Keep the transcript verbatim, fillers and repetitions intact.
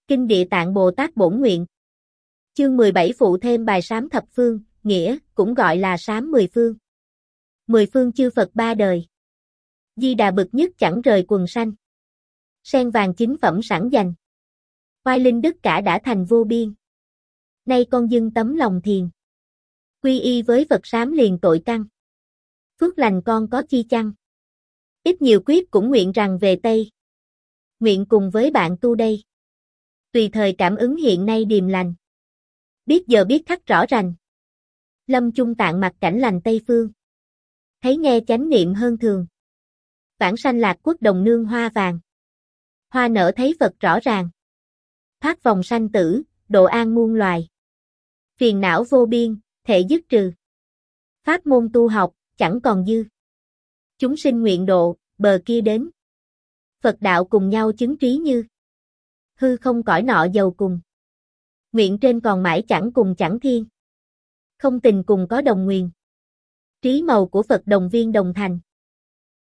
Kinh Địa Tạng Bồ Tát Bổn Nguyện. Chương mười bảy phụ thêm bài sám thập phương, nghĩa, cũng gọi là sám mười phương. Mười phương chư Phật ba đời. Di Đà bực nhất chẳng rời quần sanh. Sen vàng chính phẩm sẵn dành. Oai linh đức cả đã thành vô biên. Nay con dưng tấm lòng thiền. Quy y với Phật sám liền tội căn. Phước lành con có chi chăng? Ít nhiều quyết cũng nguyện rằng về Tây. Nguyện cùng với bạn tu đây. Tùy thời cảm ứng hiện nay điềm lành. Biết giờ biết khắc rõ rành. Lâm chung tạng mặt cảnh lành Tây phương. Thấy nghe chánh niệm hơn thường. Vãng sanh lạc quốc đồng nương hoa vàng. Hoa nở thấy Phật rõ ràng. Thoát vòng sanh tử, độ an muôn loài. Phiền não vô biên, thể dứt trừ. Pháp môn tu học, chẳng còn dư. Chúng sinh nguyện độ, bờ kia đến. Phật đạo cùng nhau chứng trí như. Hư không cõi nọ giàu cùng. Nguyện trên còn mãi chẳng cùng chẳng thiên. Không tình cùng có đồng nguyền. Trí màu của Phật đồng viên đồng thành.